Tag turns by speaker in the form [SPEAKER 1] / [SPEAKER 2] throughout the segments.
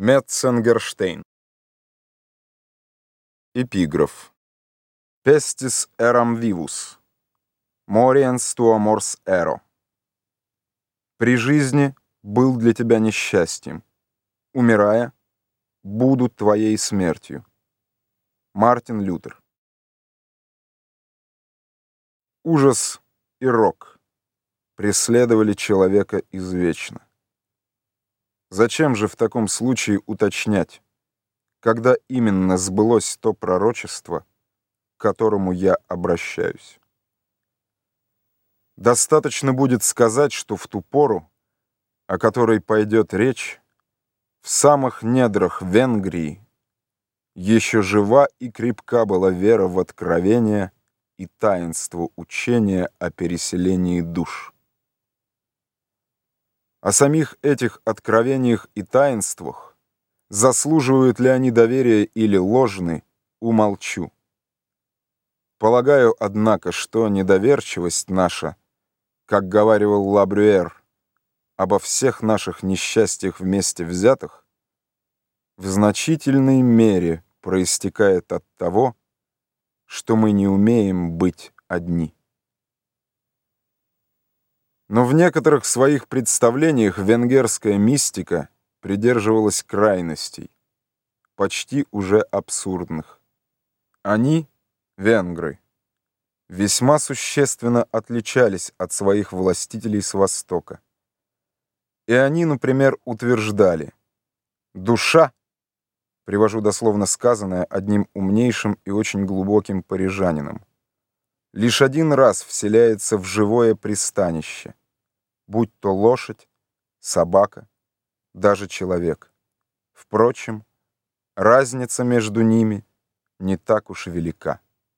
[SPEAKER 1] Метценгерштейн. Эпиграф. Pestis eram vivus, moriens tua mors ero. При жизни был для тебя несчастьем, умирая, буду твоей смертью. Мартин Лютер. Ужас и рок преследовали человека извечно. Зачем же в таком случае уточнять, когда именно сбылось то пророчество, к которому я обращаюсь? Достаточно будет сказать, что в ту пору, о которой пойдет речь, в самых недрах Венгрии еще жива и крепка была вера в откровение и таинство учения о переселении душ. О самих этих откровениях и таинствах, заслуживают ли они доверия или ложны, умолчу. Полагаю, однако, что недоверчивость наша, как говаривал Ла Брюэр, обо всех наших несчастьях вместе взятых, в значительной мере проистекает от того, что мы не умеем быть одни. Но в некоторых своих представлениях венгерская мистика придерживалась крайностей, почти уже абсурдных. Они, венгры, весьма существенно отличались от своих властителей с Востока. И они, например, утверждали: душа, привожу дословно сказанное одним умнейшим и очень глубоким парижанином, лишь один раз вселяется в живое пристанище, будь то лошадь, собака, даже человек. Впрочем, разница между ними не так уж велика.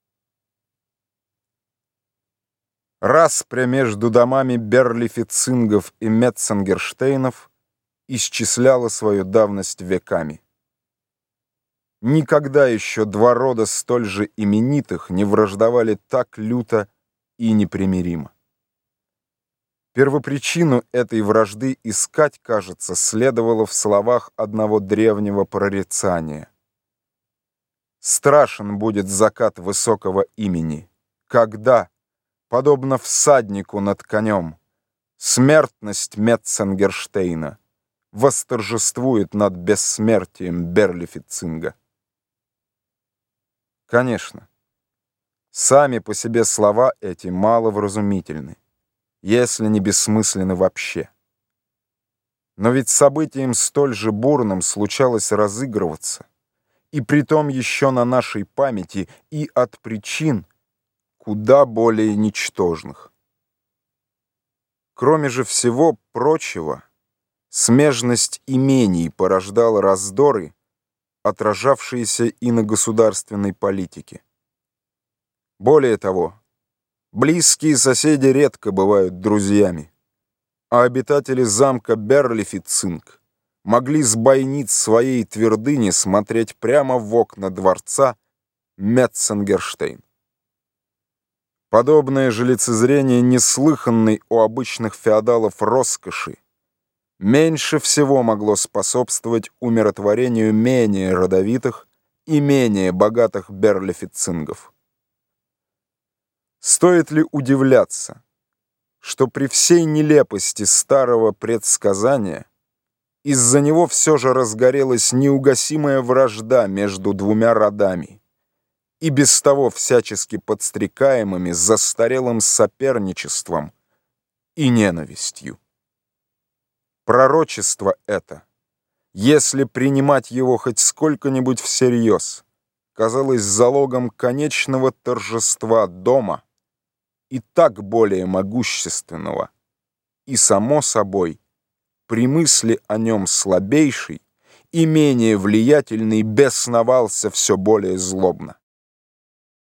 [SPEAKER 1] Распря между домами Берлифицингов и Метценгерштейнов исчисляла свою давность веками. Никогда еще два рода столь же именитых не враждовали так люто и непримиримо. Первопричину этой вражды искать, кажется, следовало в словах одного древнего прорицания. «Страшен будет закат высокого имени, когда, подобно всаднику над конем, смертность Метценгерштейна восторжествует над бессмертием Берлифицинга». Конечно, сами по себе слова эти маловразумительны, если не бессмысленны вообще. Но ведь событием столь же бурным случалось разыгрываться, и притом еще на нашей памяти, и от причин куда более ничтожных. Кроме же всего прочего, смежность имений порождала раздоры, отражавшиеся и на государственной политике. Более того, близкие соседи редко бывают друзьями, а обитатели замка Берлифицинг могли с бойниц своей твердыни смотреть прямо в окна дворца Метценгерштейн. Подобное же лицезрение неслыханной у обычных феодалов роскоши меньше всего могло способствовать умиротворению менее родовитых и менее богатых берлифицингов. Стоит ли удивляться, что при всей нелепости старого предсказания из-за него все же разгорелась неугасимая вражда между двумя родами, и без того всячески подстрекаемыми застарелым соперничеством и ненавистью? Пророчество это, если принимать его хоть сколько-нибудь всерьез, казалось залогом конечного торжества дома, и так более могущественного, и, само собой, при мысли о нем слабейший и менее влиятельный бесновался все более злобно.